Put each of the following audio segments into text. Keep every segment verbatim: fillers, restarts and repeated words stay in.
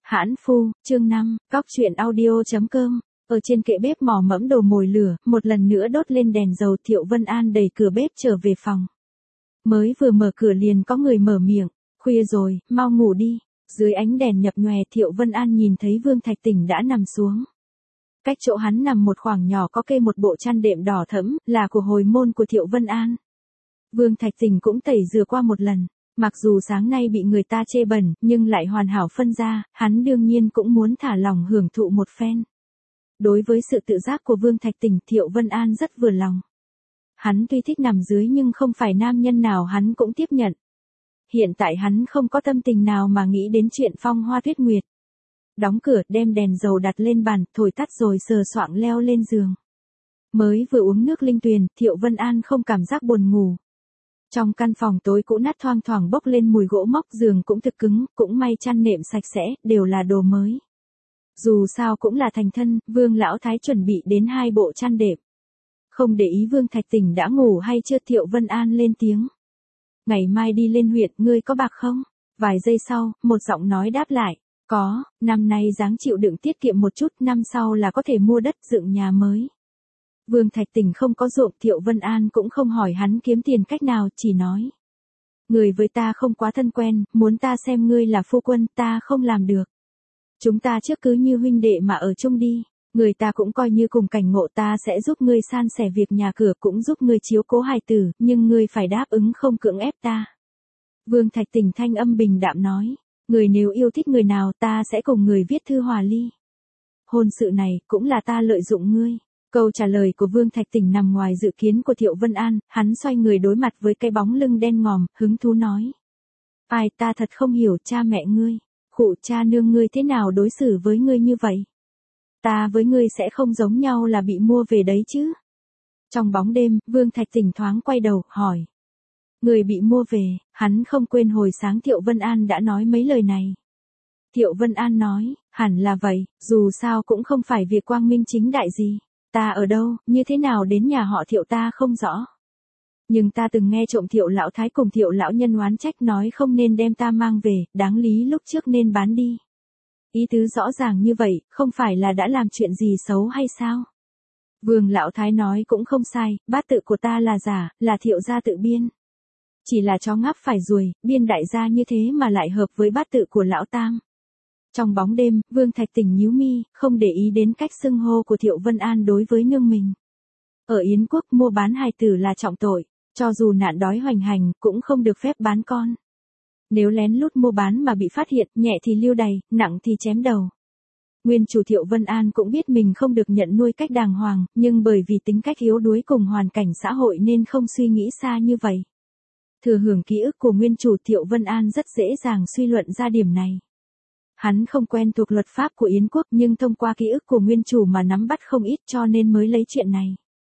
Hãn phu, chương năm, cóc truyện audio.com. Ở trên kệ bếp mò mẫm đồ mồi lửa, một lần nữa đốt lên đèn dầu. Thiệu Vân An đẩy cửa bếp trở về phòng. Mới vừa mở cửa liền có người mở miệng, khuya rồi, mau ngủ đi. Dưới ánh đèn nhập nhòe, Thiệu Vân An nhìn thấy Vương Thạch Tỉnh đã nằm xuống. Cách chỗ hắn nằm một khoảng nhỏ có kê một bộ chăn đệm đỏ thẫm, là của hồi môn của Thiệu Vân An. Vương Thạch Tỉnh cũng tẩy rửa qua một lần. Mặc dù sáng nay bị người ta chê bẩn, nhưng lại hoàn hảo phân ra, hắn đương nhiên cũng muốn thả lòng hưởng thụ một phen. Đối với sự tự giác của Vương Thạch Tỉnh, Thiệu Vân An rất vừa lòng. Hắn tuy thích nằm dưới nhưng không phải nam nhân nào hắn cũng tiếp nhận. Hiện tại hắn không có tâm tình nào mà nghĩ đến chuyện phong hoa tuyết nguyệt. Đóng cửa, đem đèn dầu đặt lên bàn, thổi tắt rồi sờ soạng leo lên giường. Mới vừa uống nước linh tuyền, Thiệu Vân An không cảm giác buồn ngủ. Trong căn phòng tối cũ nát thoang thoảng bốc lên mùi gỗ mốc, giường cũng thực cứng, cũng may chăn nệm sạch sẽ, đều là đồ mới. Dù sao cũng là thành thân, Vương Lão Thái chuẩn bị đến hai bộ chăn đệm. Không để ý Vương Thạch Tỉnh đã ngủ hay chưa, Thiệu Vân An lên tiếng. Ngày mai đi lên huyện, ngươi có bạc không? Vài giây sau, một giọng nói đáp lại. Có, năm nay dáng chịu đựng tiết kiệm một chút, năm sau là có thể mua đất dựng nhà mới. Vương Thạch Tỉnh không có ruộng, Thiệu Vân An cũng không hỏi hắn kiếm tiền cách nào, chỉ nói. Người với ta không quá thân quen, muốn ta xem ngươi là phu quân, ta không làm được. Chúng ta trước cứ như huynh đệ mà ở chung đi, người ta cũng coi như cùng cảnh ngộ, ta sẽ giúp ngươi san sẻ việc nhà cửa, cũng giúp ngươi chiếu cố hài tử, nhưng ngươi phải đáp ứng không cưỡng ép ta. Vương Thạch Tỉnh thanh âm bình đạm nói, người nếu yêu thích người nào ta sẽ cùng người viết thư hòa ly. Hôn sự này cũng là ta lợi dụng ngươi. Câu trả lời của Vương Thạch Tỉnh nằm ngoài dự kiến của Thiệu Vân An, hắn xoay người đối mặt với cái bóng lưng đen ngòm, hứng thú nói. Ai, ta thật không hiểu cha mẹ ngươi, khụ cha nương ngươi thế nào đối xử với ngươi như vậy. Ta với ngươi sẽ không giống nhau là bị mua về đấy chứ. Trong bóng đêm, Vương Thạch Tỉnh thoáng quay đầu, hỏi. Người bị mua về, hắn không quên hồi sáng Thiệu Vân An đã nói mấy lời này. Thiệu Vân An nói, hẳn là vậy, dù sao cũng không phải việc quang minh chính đại gì. Ta ở đâu, như thế nào đến nhà họ Thiệu ta không rõ. Nhưng ta từng nghe trộm Thiệu Lão Thái cùng Thiệu Lão Nhân oán trách nói không nên đem ta mang về, đáng lý lúc trước nên bán đi. Ý tứ rõ ràng như vậy, không phải là đã làm chuyện gì xấu hay sao? Vương Lão Thái nói cũng không sai, bát tự của ta là giả, là Thiệu gia tự biên. Chỉ là chó ngáp phải ruồi, biên đại gia như thế mà lại hợp với bát tự của Lão Tam. Trong bóng đêm, Vương Thạch Tỉnh nhíu mi, không để ý đến cách xưng hô của Thiệu Vân An đối với nương mình. Ở Yến Quốc, mua bán hài tử là trọng tội, cho dù nạn đói hoành hành, cũng không được phép bán con. Nếu lén lút mua bán mà bị phát hiện, nhẹ thì lưu đày, nặng thì chém đầu. Nguyên chủ Thiệu Vân An cũng biết mình không được nhận nuôi cách đàng hoàng, nhưng bởi vì tính cách yếu đuối cùng hoàn cảnh xã hội nên không suy nghĩ xa như vậy. Thừa hưởng ký ức của nguyên chủ, Thiệu Vân An rất dễ dàng suy luận ra điểm này. Hắn không quen thuộc luật pháp của Yến Quốc nhưng thông qua ký ức của nguyên chủ mà nắm bắt không ít cho nên mới lấy chuyện này.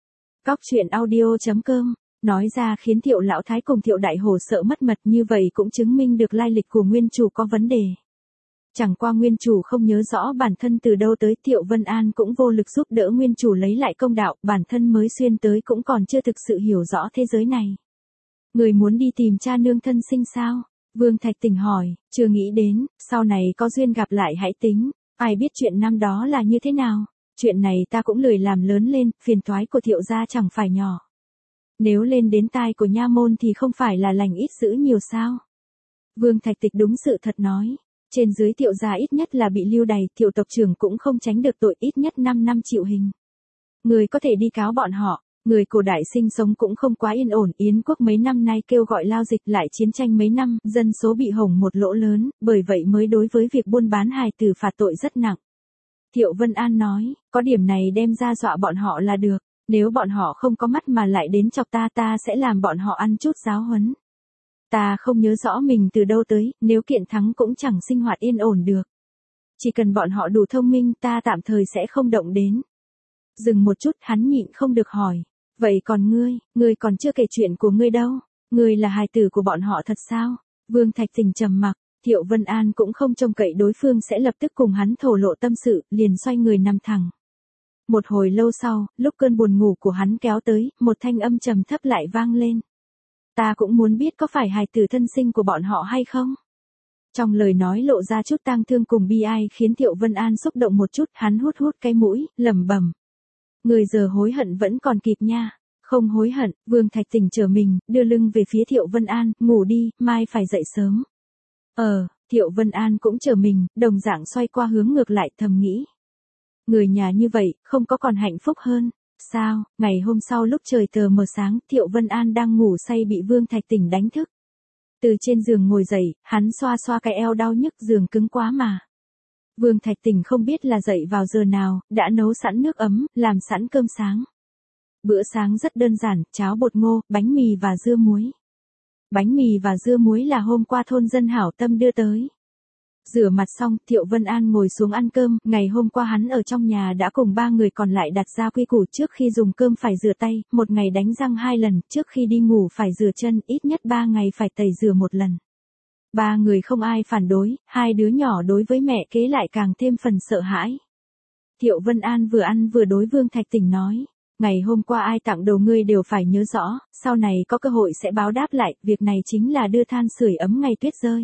Cóc truyện audio.com, nói ra khiến Thiệu Lão Thái cùng Thiệu Đại Hổ sợ mất mật, như vậy cũng chứng minh được lai lịch của nguyên chủ có vấn đề. Chẳng qua nguyên chủ không nhớ rõ bản thân từ đâu tới, Thiệu Vân An cũng vô lực giúp đỡ nguyên chủ lấy lại công đạo, bản thân mới xuyên tới cũng còn chưa thực sự hiểu rõ thế giới này. Người muốn đi tìm cha nương thân sinh sao? Vương Thạch Tỉnh hỏi, chưa nghĩ đến, sau này có duyên gặp lại hãy tính, ai biết chuyện năm đó là như thế nào, chuyện này ta cũng lười làm lớn lên, phiền toái của Thiệu gia chẳng phải nhỏ. Nếu lên đến tai của nha môn thì không phải là lành ít dữ nhiều sao? Vương Thạch Tỉnh đúng sự thật nói, trên dưới Thiệu gia ít nhất là bị lưu đày, Thiệu tộc trưởng cũng không tránh được tội, ít nhất năm năm chịu hình. Người có thể đi cáo bọn họ. Người cổ đại sinh sống cũng không quá yên ổn, Yến Quốc mấy năm nay kêu gọi lao dịch, lại chiến tranh mấy năm, dân số bị hỏng một lỗ lớn, bởi vậy mới đối với việc buôn bán hài tử phạt tội rất nặng. Thiệu Vân An nói, có điểm này đem ra dọa bọn họ là được, nếu bọn họ không có mắt mà lại đến chọc ta ta sẽ làm bọn họ ăn chút giáo huấn. Ta không nhớ rõ mình từ đâu tới, nếu kiện thắng cũng chẳng sinh hoạt yên ổn được. Chỉ cần bọn họ đủ thông minh ta tạm thời sẽ không động đến. Dừng một chút hắn nhịn không được hỏi. Vậy còn ngươi, ngươi còn chưa kể chuyện của ngươi đâu, ngươi là hài tử của bọn họ thật sao? Vương Thạch Tỉnh trầm mặc, Thiệu Vân An cũng không trông cậy đối phương sẽ lập tức cùng hắn thổ lộ tâm sự, liền xoay người nằm thẳng. Một hồi lâu sau, lúc cơn buồn ngủ của hắn kéo tới, một thanh âm trầm thấp lại vang lên. Ta cũng muốn biết có phải hài tử thân sinh của bọn họ hay không? Trong lời nói lộ ra chút tang thương cùng bi ai khiến Thiệu Vân An xúc động một chút, hắn hút hút cái mũi, lẩm bẩm. Người giờ hối hận vẫn còn kịp nha. Không hối hận, Vương Thạch Tỉnh trở mình, đưa lưng về phía Thiệu Vân An, ngủ đi, mai phải dậy sớm. Ờ, Thiệu Vân An cũng trở mình, đồng dạng xoay qua hướng ngược lại thầm nghĩ. Người nhà như vậy, không có còn hạnh phúc hơn. Sao, ngày hôm sau lúc trời tờ mờ sáng, Thiệu Vân An đang ngủ say bị Vương Thạch Tỉnh đánh thức. Từ trên giường ngồi dậy, hắn xoa xoa cái eo đau nhức, giường cứng quá mà. Vương Thạch Tỉnh không biết là dậy vào giờ nào, đã nấu sẵn nước ấm, làm sẵn cơm sáng. Bữa sáng rất đơn giản, cháo bột ngô, bánh mì và dưa muối. Bánh mì và dưa muối là hôm qua thôn dân hảo tâm đưa tới. Rửa mặt xong, Thiệu Vân An ngồi xuống ăn cơm, ngày hôm qua hắn ở trong nhà đã cùng ba người còn lại đặt ra quy củ trước khi dùng cơm phải rửa tay, một ngày đánh răng hai lần, trước khi đi ngủ phải rửa chân, ít nhất ba ngày phải tẩy rửa một lần. Ba người không ai phản đối, hai đứa nhỏ đối với mẹ kế lại càng thêm phần sợ hãi. Thiệu Vân An vừa ăn vừa đối Vương Thạch Tỉnh nói. Ngày hôm qua ai tặng đồ ngươi đều phải nhớ rõ, sau này có cơ hội sẽ báo đáp lại, việc này chính là đưa than sưởi ấm ngày tuyết rơi.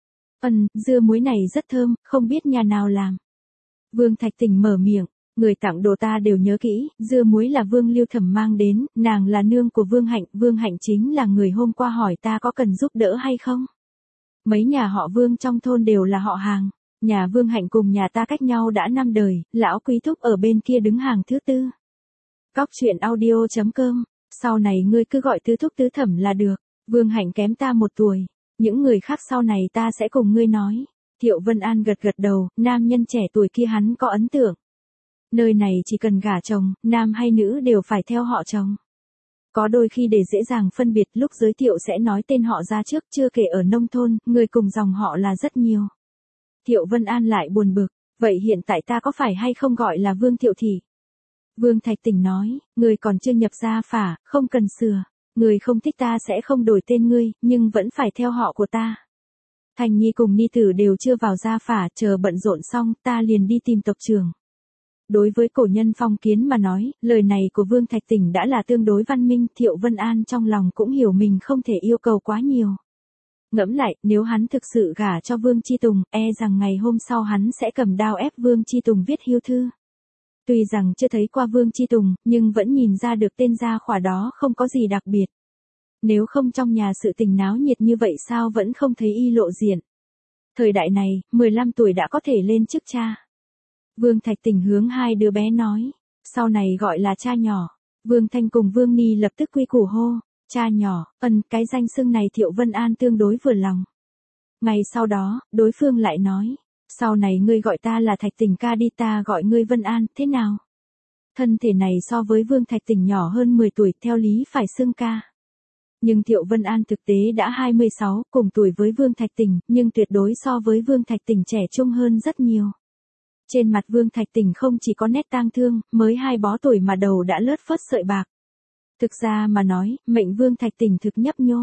Ừm, dưa muối này rất thơm, không biết nhà nào làm. Vương Thạch Tỉnh mở miệng, người tặng đồ ta đều nhớ kỹ, dưa muối là Vương Lưu Thẩm mang đến, nàng là nương của Vương Hạnh, Vương Hạnh chính là người hôm qua hỏi ta có cần giúp đỡ hay không. Mấy nhà họ Vương trong thôn đều là họ hàng, nhà Vương Hạnh cùng nhà ta cách nhau đã năm đời, lão quý thúc ở bên kia đứng hàng thứ tư. Cóc truyện audio chấm com, sau này ngươi cứ gọi tứ thúc tứ thẩm là được, Vương Hạnh kém ta một tuổi, những người khác sau này ta sẽ cùng ngươi nói. Thiệu Vân An gật gật đầu, nam nhân trẻ tuổi kia hắn có ấn tượng. Nơi này chỉ cần gả chồng, nam hay nữ đều phải theo họ chồng. Có đôi khi để dễ dàng phân biệt lúc giới thiệu sẽ nói tên họ ra trước, chưa kể ở nông thôn, người cùng dòng họ là rất nhiều. Thiệu Vân An lại buồn bực, vậy hiện tại ta có phải hay không gọi là Vương Thiệu Thị? Vương Thạch Tỉnh nói, người còn chưa nhập gia phả, không cần sửa, người không thích ta sẽ không đổi tên ngươi, nhưng vẫn phải theo họ của ta. Thành Nhi cùng Ni Tử đều chưa vào gia phả, chờ bận rộn xong, ta liền đi tìm tộc trưởng. Đối với cổ nhân phong kiến mà nói, lời này của Vương Thạch Tỉnh đã là tương đối văn minh, Thiệu Vân An trong lòng cũng hiểu mình không thể yêu cầu quá nhiều. Ngẫm lại, nếu hắn thực sự gả cho Vương Chi Tùng, e rằng ngày hôm sau hắn sẽ cầm đao ép Vương Chi Tùng viết hiêu thư. Tuy rằng chưa thấy qua Vương Chi Tùng, nhưng vẫn nhìn ra được tên gia khỏa đó không có gì đặc biệt. Nếu không trong nhà sự tình náo nhiệt như vậy sao vẫn không thấy y lộ diện. Thời đại này, mười lăm tuổi đã có thể lên chức cha. Vương Thạch Tỉnh hướng hai đứa bé nói, sau này gọi là cha nhỏ. Vương Thanh cùng Vương Ni lập tức quy củ hô, cha nhỏ, ân cái danh xưng này Thiệu Vân An tương đối vừa lòng. Ngày sau đó, đối phương lại nói, sau này ngươi gọi ta là Thạch Tỉnh ca đi, ta gọi ngươi Vân An, thế nào? Thân thể này so với Vương Thạch Tỉnh nhỏ hơn mười tuổi, theo lý phải xưng ca. Nhưng Thiệu Vân An thực tế đã hai mươi sáu, cùng tuổi với Vương Thạch Tỉnh, nhưng tuyệt đối so với Vương Thạch Tỉnh trẻ trung hơn rất nhiều. Trên mặt Vương Thạch Tỉnh không chỉ có nét tang thương, mới hai bó tuổi mà đầu đã lướt phớt sợi bạc. Thực ra mà nói, mệnh Vương Thạch Tỉnh thực nhấp nhô.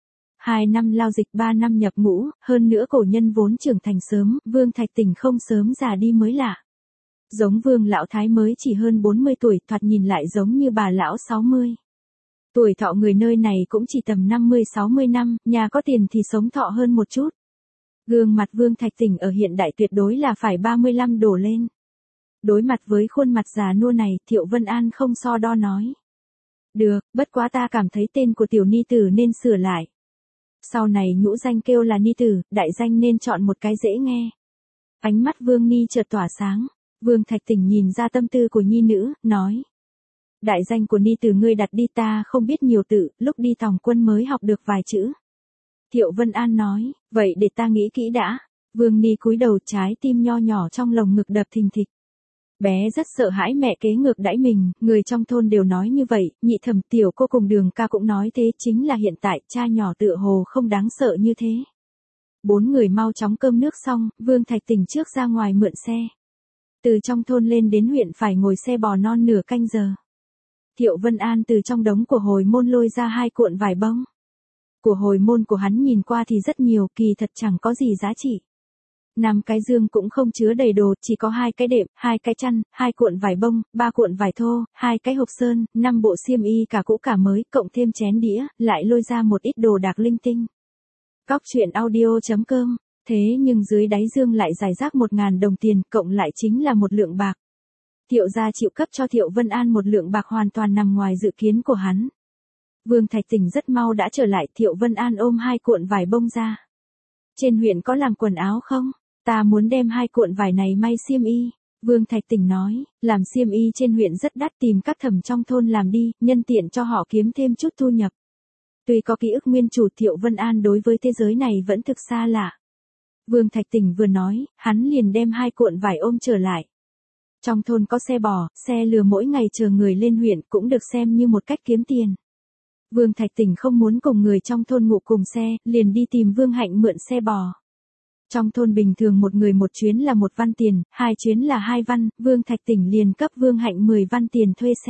Hai năm lao dịch, ba năm nhập ngũ, hơn nữa cổ nhân vốn trưởng thành sớm, Vương Thạch Tỉnh không sớm già đi mới lạ. Giống Vương lão thái mới chỉ hơn bốn mươi tuổi, thoạt nhìn lại giống như bà lão sáu mươi. Tuổi thọ người nơi này cũng chỉ tầm năm mươi sáu mươi năm, nhà có tiền thì sống thọ hơn một chút. Gương mặt Vương Thạch Tỉnh ở hiện đại tuyệt đối là phải ba mươi lăm đổ lên. Đối mặt với khuôn mặt già nua này, Thiệu Vân An không so đo nói. Được, bất quá ta cảm thấy tên của tiểu ni tử nên sửa lại. Sau này nhũ danh kêu là ni tử, đại danh nên chọn một cái dễ nghe. Ánh mắt Vương Ni chợt tỏa sáng. Vương Thạch Tỉnh nhìn ra tâm tư của nhi nữ, nói. Đại danh của ni tử ngươi đặt đi, ta không biết nhiều tự, lúc đi tòng quân mới học được vài chữ. Thiệu Vân An nói, vậy để ta nghĩ kỹ đã. Vương Ni cúi đầu, trái tim nho nhỏ trong lồng ngực đập thình thịch. Bé rất sợ hãi mẹ kế ngược đãi mình, người trong thôn đều nói như vậy, nhị thẩm tiểu cô cùng Đường ca cũng nói thế, chính là hiện tại cha nhỏ tựa hồ không đáng sợ như thế. Bốn người mau chóng cơm nước xong, Vương Thạch Tỉnh trước ra ngoài mượn xe. Từ trong thôn lên đến huyện phải ngồi xe bò non nửa canh giờ. Thiệu Vân An từ trong đống của hồi môn lôi ra hai cuộn vải bông. Của hồi môn của hắn nhìn qua thì rất nhiều, kỳ thật chẳng có gì giá trị. Năm cái dương cũng không chứa đầy đồ, chỉ có hai cái đệm, hai cái chăn, hai cuộn vải bông, ba cuộn vải thô, hai cái hộp sơn, năm bộ xiêm y cả cũ cả mới, cộng thêm chén đĩa, lại lôi ra một ít đồ đạc linh tinh. Cóc truyện audio chấm com Thế nhưng dưới đáy dương lại rải rác một ngàn đồng tiền, cộng lại chính là một lượng bạc. Thiệu gia chịu cấp cho Thiệu Vân An một lượng bạc hoàn toàn nằm ngoài dự kiến của hắn. Vương Thạch Tỉnh rất mau đã trở lại, Thiệu Vân An ôm hai cuộn vải bông ra. Trên huyện có làm quần áo không? Ta muốn đem hai cuộn vải này may xiêm y. Vương Thạch Tỉnh nói, làm xiêm y trên huyện rất đắt, tìm các thẩm trong thôn làm đi, nhân tiện cho họ kiếm thêm chút thu nhập. Tuy có ký ức nguyên chủ, Thiệu Vân An đối với thế giới này vẫn thực xa lạ. Vương Thạch Tỉnh vừa nói, hắn liền đem hai cuộn vải ôm trở lại. Trong thôn có xe bò, xe lừa mỗi ngày chờ người lên huyện cũng được xem như một cách kiếm tiền. Vương Thạch Tỉnh không muốn cùng người trong thôn ngủ cùng xe, liền đi tìm Vương Hạnh mượn xe bò. Trong thôn bình thường một người một chuyến là một văn tiền, hai chuyến là hai văn, Vương Thạch Tỉnh liền cấp Vương Hạnh mười văn tiền thuê xe.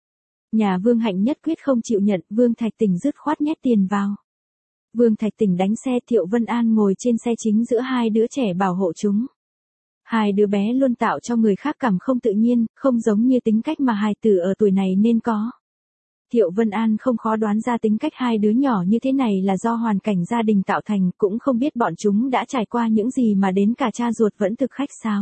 Nhà Vương Hạnh nhất quyết không chịu nhận, Vương Thạch Tỉnh dứt khoát nhét tiền vào. Vương Thạch Tỉnh đánh xe, Thiệu Vân An ngồi trên xe chính giữa hai đứa trẻ bảo hộ chúng. Hai đứa bé luôn tạo cho người khác cảm không tự nhiên, không giống như tính cách mà hài tử ở tuổi này nên có. Thiệu Vân An không khó đoán ra tính cách hai đứa nhỏ như thế này là do hoàn cảnh gia đình tạo thành, cũng không biết bọn chúng đã trải qua những gì mà đến cả cha ruột vẫn thực khách sáo.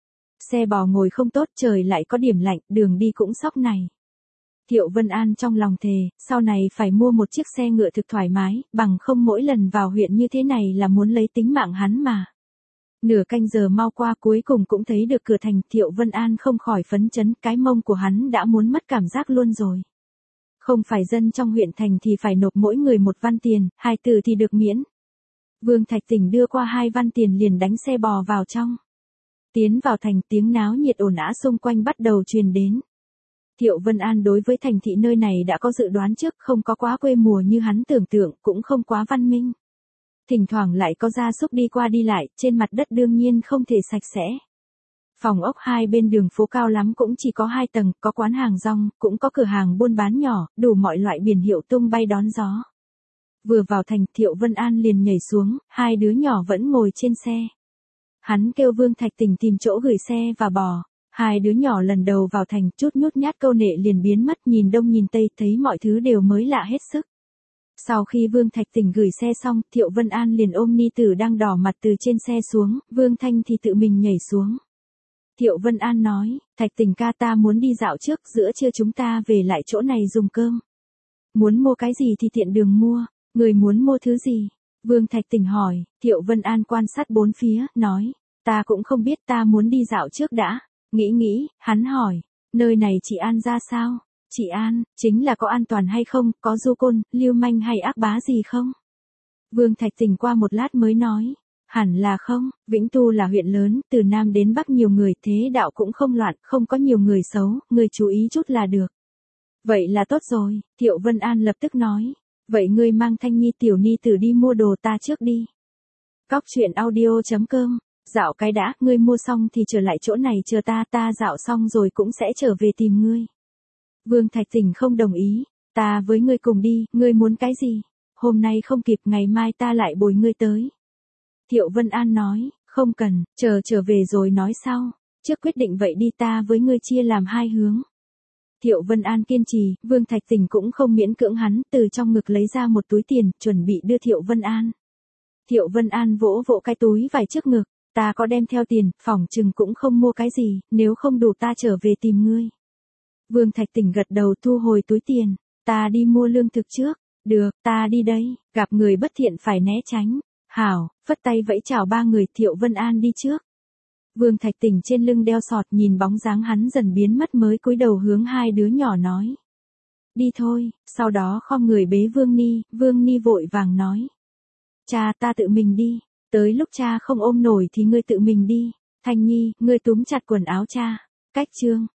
Xe bò ngồi không tốt, trời lại có điểm lạnh, đường đi cũng sóc này. Thiệu Vân An trong lòng thề, sau này phải mua một chiếc xe ngựa thực thoải mái, bằng không mỗi lần vào huyện như thế này là muốn lấy tính mạng hắn mà. Nửa canh giờ mau qua, cuối cùng cũng thấy được cửa thành, Thiệu Vân An không khỏi phấn chấn, cái mông của hắn đã muốn mất cảm giác luôn rồi. Không phải dân trong huyện thành thì phải nộp mỗi người một văn tiền, hai từ thì được miễn. Vương Thạch Tỉnh đưa qua hai văn tiền liền đánh xe bò vào trong. Tiến vào thành, tiếng náo nhiệt ồn ào xung quanh bắt đầu truyền đến. Thiệu Vân An đối với thành thị nơi này đã có dự đoán trước, không có quá quê mùa như hắn tưởng tượng, cũng không quá văn minh. Thỉnh thoảng lại có gia súc đi qua đi lại, trên mặt đất đương nhiên không thể sạch sẽ. Phòng ốc hai bên đường phố cao lắm cũng chỉ có hai tầng, có quán hàng rong, cũng có cửa hàng buôn bán nhỏ, đủ mọi loại biển hiệu tung bay đón gió. Vừa vào thành, Thiệu Vân An liền nhảy xuống, hai đứa nhỏ vẫn ngồi trên xe. Hắn kêu Vương Thạch Tỉnh tìm chỗ gửi xe và bò. Hai đứa nhỏ lần đầu vào thành, chút nhút nhát câu nệ liền biến mất, nhìn đông nhìn tây, thấy mọi thứ đều mới lạ hết sức. Sau khi Vương Thạch Tỉnh gửi xe xong, Thiệu Vân An liền ôm ni tử đang đỏ mặt từ trên xe xuống, Vương Thanh thì tự mình nhảy xuống. Thiệu Vân An nói, Thạch Tỉnh ca, ta muốn đi dạo trước, giữa trưa chúng ta về lại chỗ này dùng cơm. Muốn mua cái gì thì tiện đường mua, người muốn mua thứ gì? Vương Thạch Tỉnh hỏi, Thiệu Vân An quan sát bốn phía, nói, ta cũng không biết, ta muốn đi dạo trước đã. Nghĩ nghĩ, hắn hỏi, nơi này chị An ra sao? Chị An, chính là có an toàn hay không, có du côn, lưu manh hay ác bá gì không? Vương Thạch Tỉnh qua một lát mới nói, hẳn là không, Vĩnh Tu là huyện lớn, từ Nam đến Bắc nhiều người, thế đạo cũng không loạn, không có nhiều người xấu, người chú ý chút là được. Vậy là tốt rồi, Thiệu Vân An lập tức nói, vậy ngươi mang Thanh Nhi tiểu ni tử đi mua đồ, ta trước đi. Cóc truyện audio chấm com. Dạo cái đã, ngươi mua xong thì trở lại chỗ này chờ ta, ta dạo xong rồi cũng sẽ trở về tìm ngươi. Vương Thạch Tỉnh không đồng ý, ta với ngươi cùng đi, ngươi muốn cái gì? Hôm nay không kịp, ngày mai ta lại bồi ngươi tới. Thiệu Vân An nói, không cần, chờ trở về rồi nói sau, trước quyết định vậy đi, ta với ngươi chia làm hai hướng. Thiệu Vân An kiên trì, Vương Thạch Tỉnh cũng không miễn cưỡng hắn, từ trong ngực lấy ra một túi tiền, chuẩn bị đưa Thiệu Vân An. Thiệu Vân An vỗ vỗ cái túi vải trước ngực. Ta có đem theo tiền, phỏng chừng cũng không mua cái gì, nếu không đủ ta trở về tìm ngươi. Vương Thạch Tỉnh gật đầu thu hồi túi tiền, ta đi mua lương thực trước, được, ta đi đây, gặp người bất thiện phải né tránh. Hảo, phất tay vẫy chào ba người, Thiệu Vân An đi trước. Vương Thạch Tỉnh trên lưng đeo sọt, nhìn bóng dáng hắn dần biến mất mới cúi đầu hướng hai đứa nhỏ nói. Đi thôi, sau đó khom người bế Vương Ni, Vương Ni vội vàng nói. Cha, ta tự mình đi. Tới lúc cha không ôm nổi thì ngươi tự mình đi. Thanh Nhi, ngươi túm chặt quần áo cha. Cách chương.